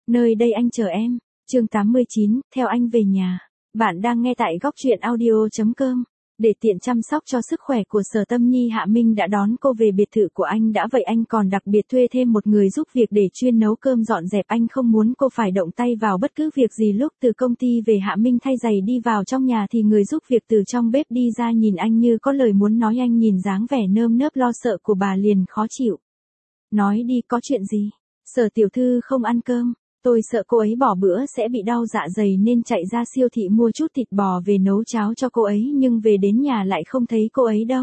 Nơi đây anh chờ em. Chương 89, theo anh về nhà. Bạn đang nghe tại góc truyện audio.com. Để tiện chăm sóc cho sức khỏe của Sở Tâm Nhi, Hạ Minh đã đón cô về biệt thự của anh. Đã vậy anh còn đặc biệt thuê thêm một người giúp việc để chuyên nấu cơm dọn dẹp. Anh không muốn cô phải động tay vào bất cứ việc gì. Lúc từ công ty về, Hạ Minh thay giày đi vào trong nhà thì người giúp việc từ trong bếp đi ra, nhìn anh như có lời muốn nói. Anh nhìn dáng vẻ nơm nớp lo sợ của bà liền khó chịu. Nói đi, có chuyện gì? Sở tiểu thư không ăn cơm. Tôi sợ cô ấy bỏ bữa sẽ bị đau dạ dày nên chạy ra siêu thị mua chút thịt bò về nấu cháo cho cô ấy, nhưng về đến nhà lại không thấy cô ấy đâu.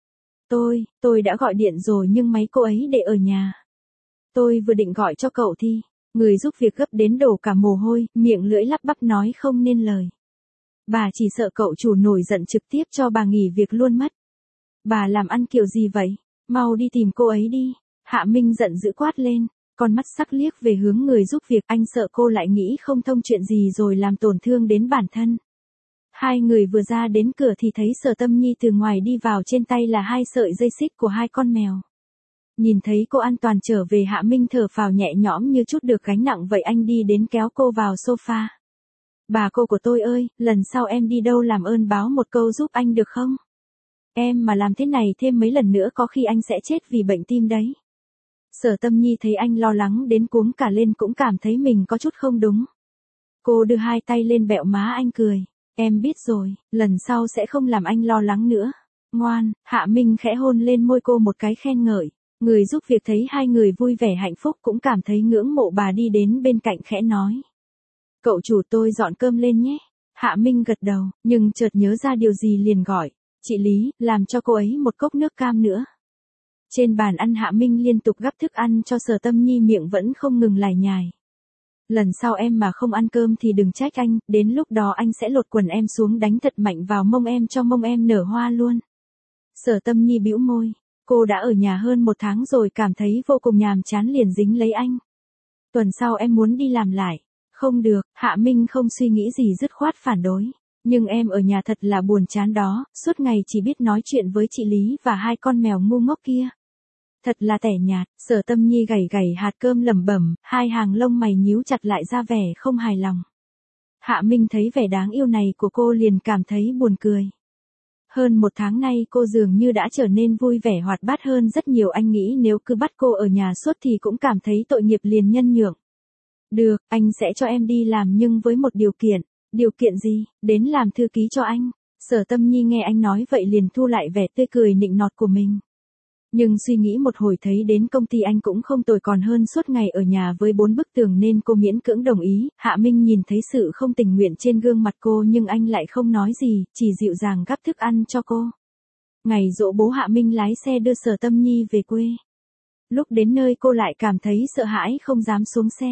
Tôi đã gọi điện rồi nhưng máy cô ấy để ở nhà. Tôi vừa định gọi cho cậu thì, người giúp việc gấp đến đổ cả mồ hôi, miệng lưỡi lắp bắp nói không nên lời. Bà chỉ sợ cậu chủ nổi giận trực tiếp cho bà nghỉ việc luôn mất. Bà làm ăn kiểu gì vậy? Mau đi tìm cô ấy đi. Hạ Minh giận dữ quát lên. Con mắt sắc liếc về hướng người giúp việc, anh sợ cô lại nghĩ không thông chuyện gì rồi làm tổn thương đến bản thân. Hai người vừa ra đến cửa thì thấy Sở Tâm Nhi từ ngoài đi vào, trên tay là 2 sợi dây xích của 2 con mèo. Nhìn thấy cô an toàn trở về, Hạ Minh thở phào nhẹ nhõm như chút được gánh nặng vậy. Anh đi đến kéo cô vào sofa. Bà cô của tôi ơi, lần sau em đi đâu làm ơn báo một câu giúp anh được không? Em mà làm thế này thêm mấy lần nữa có khi anh sẽ chết vì bệnh tim đấy. Sở Tâm Nhi thấy anh lo lắng đến cuống cả lên, cũng cảm thấy mình có chút không đúng. Cô đưa 2 tay lên bẹo má anh cười. Em biết rồi, lần sau sẽ không làm anh lo lắng nữa. Ngoan. Hạ Minh khẽ hôn lên môi cô một cái khen ngợi. Người giúp việc thấy hai người vui vẻ hạnh phúc cũng cảm thấy ngưỡng mộ, bà đi đến bên cạnh khẽ nói. Cậu chủ, tôi dọn cơm lên nhé. Hạ Minh gật đầu, nhưng chợt nhớ ra điều gì liền gọi. Chị Lý, làm cho cô ấy một cốc nước cam nữa. Trên bàn ăn, Hạ Minh liên tục gắp thức ăn cho Sở Tâm Nhi, miệng vẫn không ngừng lải nhải. Lần sau em mà không ăn cơm thì đừng trách anh, đến lúc đó anh sẽ lột quần em xuống đánh thật mạnh vào mông em cho mông em nở hoa luôn. Sở Tâm Nhi bĩu môi, cô đã ở nhà hơn 1 tháng rồi, cảm thấy vô cùng nhàm chán liền dính lấy anh. Tuần sau em muốn đi làm lại. Không được. Hạ Minh không suy nghĩ gì dứt khoát phản đối. Nhưng em ở nhà thật là buồn chán đó, suốt ngày chỉ biết nói chuyện với chị Lý và 2 con mèo ngu ngốc kia. Thật là tẻ nhạt. Sở Tâm Nhi gảy gảy hạt cơm lẩm bẩm, 2 hàng lông mày nhíu chặt lại ra vẻ không hài lòng. Hạ Minh thấy vẻ đáng yêu này của cô liền cảm thấy buồn cười. Hơn 1 tháng nay cô dường như đã trở nên vui vẻ hoạt bát hơn rất nhiều. Anh nghĩ nếu cứ bắt cô ở nhà suốt thì cũng cảm thấy tội nghiệp, liền nhân nhượng. Được, anh sẽ cho em đi làm nhưng với một điều kiện. Điều kiện gì? Đến làm thư ký cho anh. Sở Tâm Nhi nghe anh nói vậy liền thu lại vẻ tươi cười nịnh nọt của mình. Nhưng suy nghĩ một hồi thấy đến công ty anh cũng không tồi, còn hơn suốt ngày ở nhà với 4 bức tường, nên cô miễn cưỡng đồng ý. Hạ Minh nhìn thấy sự không tình nguyện trên gương mặt cô nhưng anh lại không nói gì, chỉ dịu dàng gắp thức ăn cho cô. Ngày giỗ bố, Hạ Minh lái xe đưa Sở Tâm Nhi về quê. Lúc đến nơi cô lại cảm thấy sợ hãi không dám xuống xe.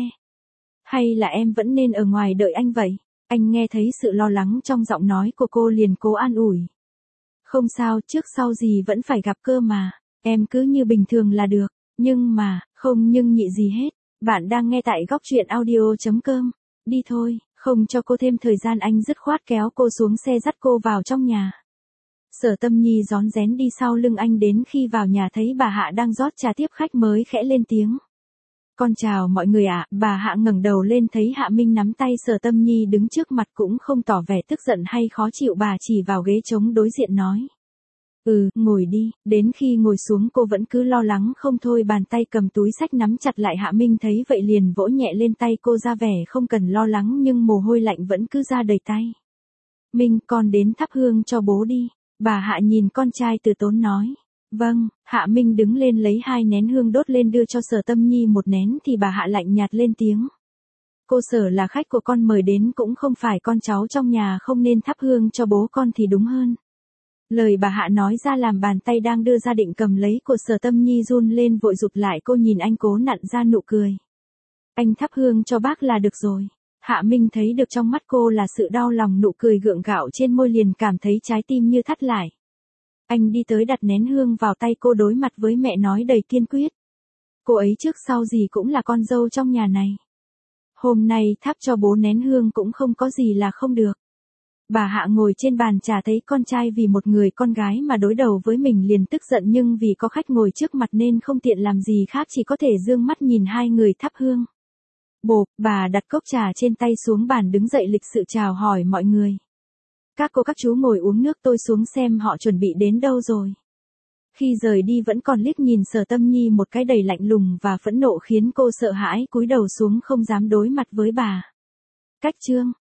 Hay là em vẫn nên ở ngoài đợi anh vậy? Anh nghe thấy sự lo lắng trong giọng nói của cô liền cố an ủi. Không sao, trước sau gì vẫn phải gặp cơ mà. Em cứ như bình thường là được. Nhưng mà, không nhưng nhị gì hết. Bạn đang nghe tại góc truyện audio.com. Đi thôi. Không cho cô thêm thời gian, anh dứt khoát kéo cô xuống xe dắt cô vào trong nhà. Sở Tâm Nhi rón rén đi sau lưng anh, đến khi vào nhà thấy bà Hạ đang rót trà tiếp khách mới khẽ lên tiếng. Con chào mọi người ạ. Bà Hạ ngẩng đầu lên thấy Hạ Minh nắm tay Sở Tâm Nhi đứng trước mặt cũng không tỏ vẻ tức giận hay khó chịu, bà chỉ vào ghế trống đối diện nói. Ngồi đi. Đến khi ngồi xuống cô vẫn cứ lo lắng không thôi, bàn tay cầm túi xách nắm chặt lại. Hạ Minh thấy vậy liền vỗ nhẹ lên tay cô, ra vẻ không cần lo lắng nhưng mồ hôi lạnh vẫn cứ ra đầy tay. Minh, con đến thắp hương cho bố đi. Bà Hạ nhìn con trai từ tốn nói. Vâng. Hạ Minh đứng lên lấy 2 nén hương đốt lên đưa cho Sở Tâm Nhi 1 nén thì bà Hạ lạnh nhạt lên tiếng. Cô Sở là khách của con mời đến, cũng không phải con cháu trong nhà, không nên thắp hương cho bố con thì đúng hơn. Lời bà Hạ nói ra làm bàn tay đang đưa ra định cầm lấy của Sở Tâm Nhi run lên, vội rụt lại. Cô nhìn anh cố nặn ra nụ cười. Anh thắp hương cho bác là được rồi. Hạ Minh thấy được trong mắt cô là sự đau lòng, nụ cười gượng gạo trên môi liền cảm thấy trái tim như thắt lại. Anh đi tới đặt nén hương vào tay cô, đối mặt với mẹ nói đầy kiên quyết. Cô ấy trước sau gì cũng là con dâu trong nhà này. Hôm nay thắp cho bố nén hương cũng không có gì là không được. Bà Hạ ngồi trên bàn trà thấy con trai vì một người con gái mà đối đầu với mình liền tức giận, nhưng vì có khách ngồi trước mặt nên không tiện làm gì khác, chỉ có thể dương mắt nhìn 2 người thắp hương. Bộp, bà đặt cốc trà trên tay xuống bàn đứng dậy lịch sự chào hỏi mọi người. Các cô các chú ngồi uống nước, tôi xuống xem họ chuẩn bị đến đâu rồi. Khi rời đi vẫn còn liếc nhìn Sở Tâm Nhi một cái đầy lạnh lùng và phẫn nộ khiến cô sợ hãi cúi đầu xuống không dám đối mặt với bà. Cách chương